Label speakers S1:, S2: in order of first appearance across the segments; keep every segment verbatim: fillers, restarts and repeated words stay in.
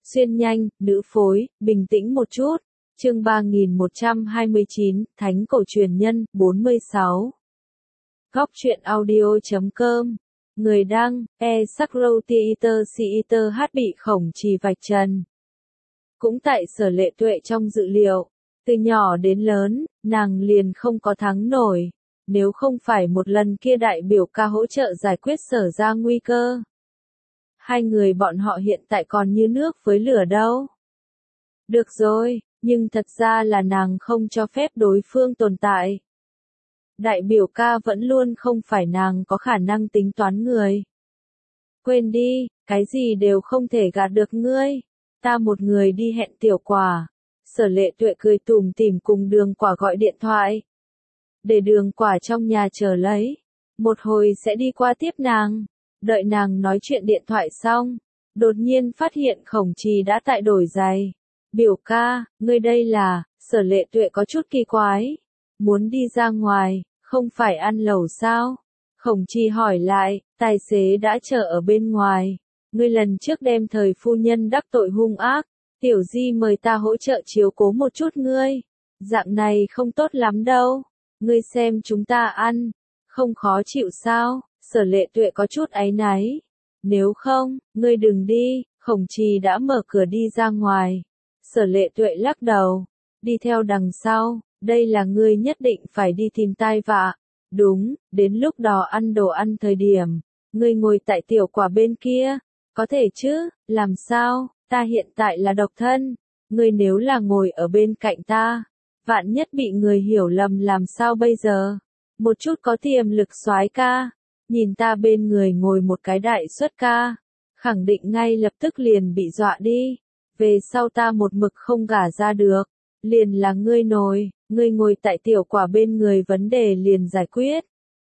S1: Xuyên nhanh, nữ phối, bình tĩnh một chút. Chương ba nghìn một trăm hai mươi chín, Thánh cổ truyền nhân, bốn mươi sáu. Góc truyện audio chấm com. Người đăng, e Sakrotiiter Siiter hát bị khổng trì vạch trần. Cũng tại Sở Lệ Tuệ trong dự liệu, từ nhỏ đến lớn, nàng liền không có thắng nổi, nếu không phải một lần kia đại biểu ca hỗ trợ giải quyết Sở ra nguy cơ. Hai người bọn họ hiện tại còn như nước với lửa đâu. Được rồi, nhưng thật ra là nàng không cho phép đối phương tồn tại. Đại biểu ca vẫn luôn không phải nàng có khả năng tính toán người. Quên đi, cái gì đều không thể gạt được ngươi. Ta một người đi hẹn tiểu quả. Sở Lệ Tuệ cười tủm tỉm cùng Đường Quả gọi điện thoại. Để Đường Quả trong nhà chờ lấy. Một hồi sẽ đi qua tiếp nàng. Đợi nàng nói chuyện điện thoại xong, đột nhiên phát hiện khổng trì đã tại đổi giày. Biểu ca, ngươi đây là, Sở Lệ Tuệ có chút kỳ quái. Muốn đi ra ngoài, không phải ăn lẩu sao? Khổng trì hỏi lại, tài xế đã chờ ở bên ngoài. Ngươi lần trước đem thời phu nhân đắc tội hung ác, tiểu di mời ta hỗ trợ chiếu cố một chút ngươi. Dạng này không tốt lắm đâu. Ngươi xem chúng ta ăn, không khó chịu sao? Sở Lệ Tuệ có chút áy náy. Nếu không, ngươi đừng đi, khổng trì đã mở cửa đi ra ngoài. Sở Lệ Tuệ lắc đầu, đi theo đằng sau, đây là ngươi nhất định phải đi tìm tai vạ. Đúng, đến lúc đó ăn đồ ăn thời điểm, ngươi ngồi tại tiểu quả bên kia, có thể chứ, làm sao, ta hiện tại là độc thân, ngươi nếu là ngồi ở bên cạnh ta, vạn nhất bị người hiểu lầm làm sao bây giờ, một chút có tiềm lực soái ca. Nhìn ta bên người ngồi một cái đại xuất ca, khẳng định ngay lập tức liền bị dọa đi. Về sau ta một mực không gả ra được, liền là ngươi nồi, ngươi ngồi tại tiểu quả bên người vấn đề liền giải quyết.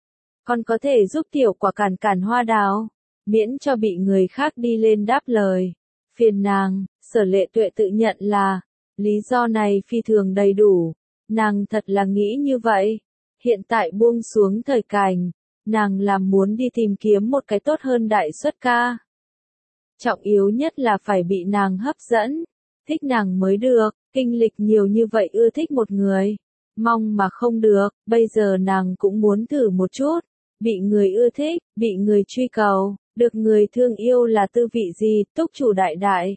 S1: Còn có thể giúp tiểu quả cản cản hoa đào, miễn cho bị người khác đi lên đáp lời. Phiền nàng, Sở Lệ Tuệ tự nhận là, lý do này phi thường đầy đủ, nàng thật là nghĩ như vậy. Hiện tại buông xuống thời cảnh. Nàng làm muốn đi tìm kiếm một cái tốt hơn đại xuất ca. Trọng yếu nhất là phải bị nàng hấp dẫn, thích nàng mới được, kinh lịch nhiều như vậy ưa thích một người. Mong mà không được, bây giờ nàng cũng muốn thử một chút, bị người ưa thích, bị người truy cầu, được người thương yêu là tư vị gì, túc chủ đại đại.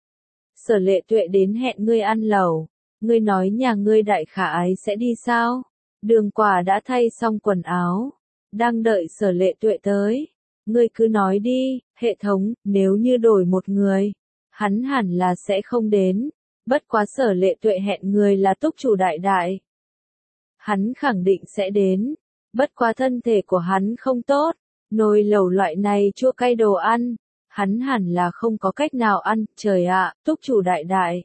S1: Sở Lệ Tuệ đến hẹn ngươi ăn lẩu, ngươi nói nhà ngươi đại khả ái sẽ đi sao? Đường Quả đã thay xong quần áo. Đang đợi Sở Lệ Tuệ tới. Ngươi cứ nói đi, hệ thống, nếu như đổi một người, hắn hẳn là sẽ không đến. Bất quá Sở Lệ Tuệ hẹn người là túc chủ đại đại. Hắn khẳng định sẽ đến. Bất quá thân thể của hắn không tốt. Nồi lẩu loại này chua cay đồ ăn. Hắn hẳn là không có cách nào ăn, trời ạ, túc chủ đại đại.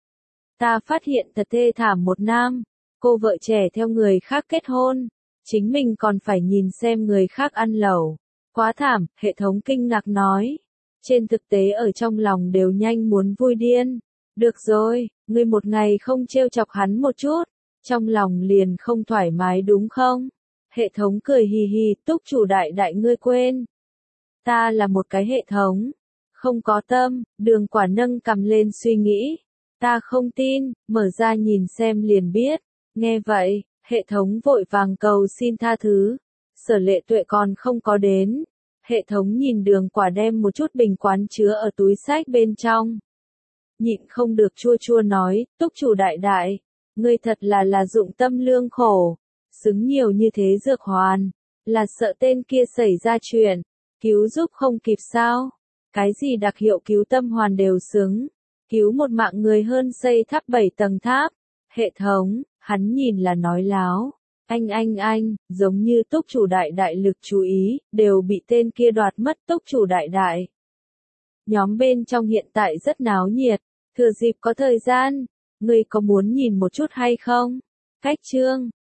S1: Ta phát hiện thật thê thảm một nam. Cô vợ trẻ theo người khác kết hôn. Chính mình còn phải nhìn xem người khác ăn lẩu. Quá thảm, hệ thống kinh ngạc nói. Trên thực tế ở trong lòng đều nhanh muốn vui điên. Được rồi, ngươi một ngày không trêu chọc hắn một chút, trong lòng liền không thoải mái đúng không? Hệ thống cười hì hì, túc chủ đại đại ngươi quên. Ta là một cái hệ thống. Không có tâm, Đường Quả nâng cầm lên suy nghĩ. Ta không tin, mở ra nhìn xem liền biết. Nghe vậy. Hệ thống vội vàng cầu xin tha thứ. Sở Lệ Tuệ còn không có đến. Hệ thống nhìn Đường Quả đem một chút bình quán chứa ở túi xách bên trong. Nhịn không được chua chua nói, túc chủ đại đại. Ngươi thật là là dụng tâm lương khổ. Xứng nhiều như thế dược hoàn. Là sợ tên kia xảy ra chuyện. Cứu giúp không kịp sao. Cái gì đặc hiệu cứu tâm hoàn đều xứng. Cứu một mạng người hơn xây tháp bảy tầng tháp. Hệ thống. Hắn nhìn là nói láo. Anh anh anh, giống như túc chủ đại đại lực chú ý, đều bị tên kia đoạt mất túc chủ đại đại. Nhóm bên trong hiện tại rất náo nhiệt, thừa dịp có thời gian, ngươi có muốn nhìn một chút hay không? Cách chương,